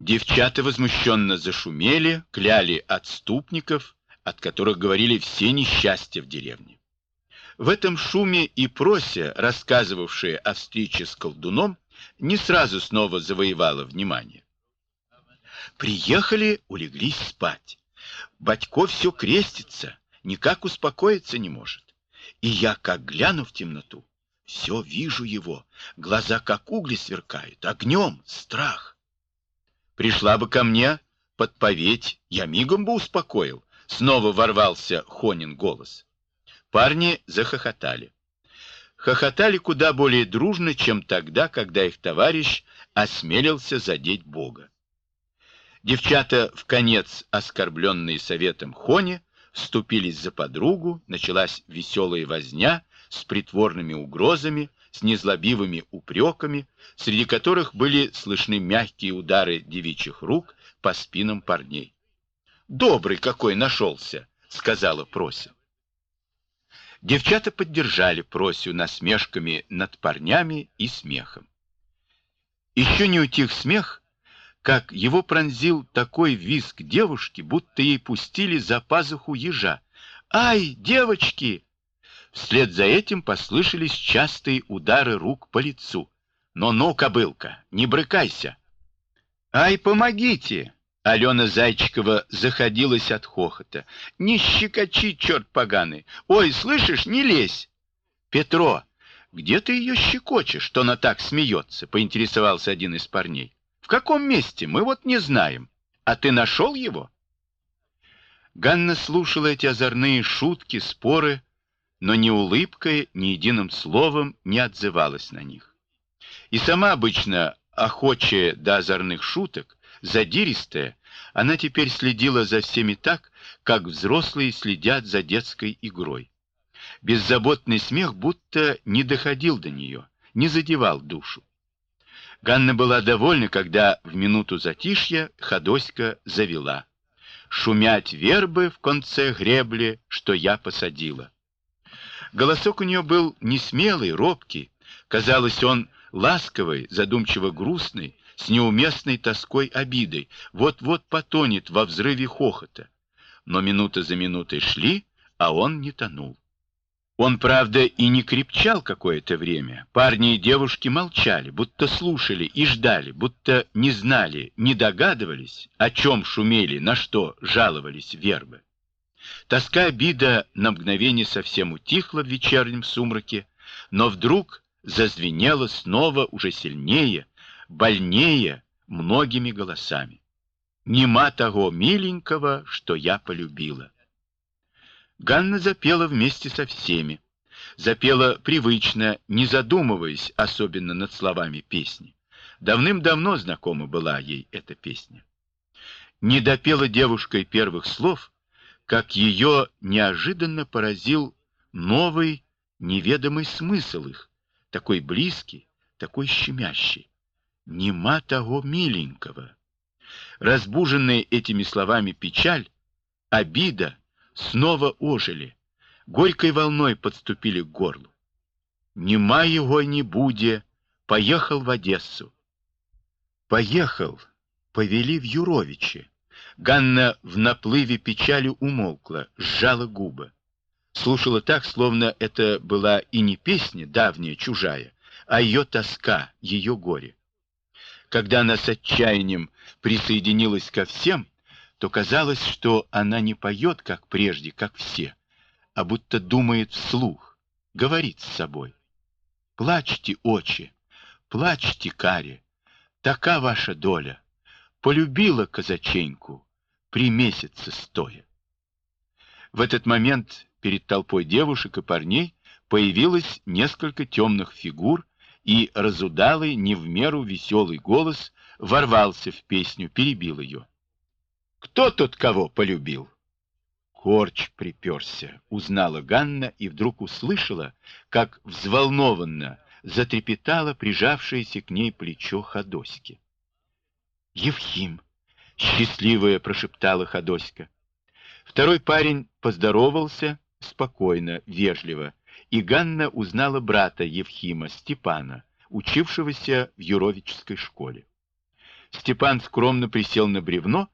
Девчата возмущенно зашумели, кляли отступников, от которых говорили все несчастья в деревне. В этом шуме и Прося, рассказывавшая о встрече с колдуном, не сразу снова завоевала внимание. Приехали, улеглись спать. Батько все крестится, никак успокоиться не может. И я, как гляну в темноту, все вижу его, глаза как угли сверкают, огнем, страх. Пришла бы ко мне подповедь, я мигом бы успокоил. Снова ворвался Хонин голос. Парни захохотали. Хохотали куда более дружно, чем тогда, когда их товарищ осмелился задеть Бога. Девчата, вконец оскорбленные советом Хони, вступились за подругу, началась веселая возня с притворными угрозами, с незлобивыми упреками, среди которых были слышны мягкие удары девичьих рук по спинам парней. «Добрый какой нашелся!» — сказала Прося. Девчата поддержали Просю насмешками над парнями и смехом. Еще не утих смех, как его пронзил такой визг девушки, будто ей пустили за пазуху ежа. «Ай, девочки!» Вслед за этим послышались частые удары рук по лицу. «Но-но, кобылка, не брыкайся!» «Ай, помогите!» Алена Зайчикова заходилась от хохота. «Не щекочи, черт поганый! Ой, слышишь, не лезь!» «Петро, где ты ее щекочешь, что она так смеется?» — поинтересовался один из парней. «В каком месте? Мы вот не знаем. А ты нашел его?» Ганна слушала эти озорные шутки, споры, но ни улыбкой, ни единым словом не отзывалась на них. И сама обычно охочая до озорных шуток, задиристая, она теперь следила за всеми так, как взрослые следят за детской игрой. Беззаботный смех будто не доходил до нее, не задевал душу. Ганна была довольна, когда в минуту затишья Ходоська завела: «Шумять вербы в конце гребли, что я посадила». Голосок у нее был несмелый, робкий, казалось, он ласковый, задумчиво грустный, с неуместной тоской обидой, вот-вот потонет во взрыве хохота. Но минута за минутой шли, а он не тонул. Он, правда, и не крепчал какое-то время. Парни и девушки молчали, будто слушали и ждали, будто не знали, не догадывались, о чем шумели, на что жаловались вербы. Тоска, обида на мгновение совсем утихла в вечернем сумраке, но вдруг зазвенела снова уже сильнее, больнее, многими голосами. «Нема того миленького, что я полюбила». Ганна запела вместе со всеми. Запела привычно, не задумываясь особенно над словами песни. Давным-давно знакома была ей эта песня. Не допела девушка и первых слов, как ее неожиданно поразил новый, неведомый смысл их, такой близкий, такой щемящий. «Нема того миленького». Разбуженные этими словами печаль, обида снова ожили, горькой волной подступили к горлу. «Нема его не буде, поехал в Одессу». Поехал, повели в Юровичи. Ганна в наплыве печали умолкла, сжала губы. Слушала так, словно это была и не песня давняя, чужая, а ее тоска, ее горе. Когда она с отчаянием присоединилась ко всем, то казалось, что она не поет, как прежде, как все, а будто думает вслух, говорит с собой. «Плачьте, очи, плачьте, каре, така ваша доля, полюбила казаченьку, при месяце стоя». В этот момент перед толпой девушек и парней появилось несколько темных фигур, и разудалый, не в меру веселый голос ворвался в песню, перебил ее. «Кто тут кого полюбил?» «Корч приперся», — узнала Ганна и вдруг услышала, как взволнованно затрепетало прижавшееся к ней плечо Ходоськи. «Евхим», — счастливая прошептала Ходоська. Второй парень поздоровался спокойно, вежливо, и Ганна узнала брата Евхима, Степана, учившегося в Юровической школе. Степан скромно присел на бревно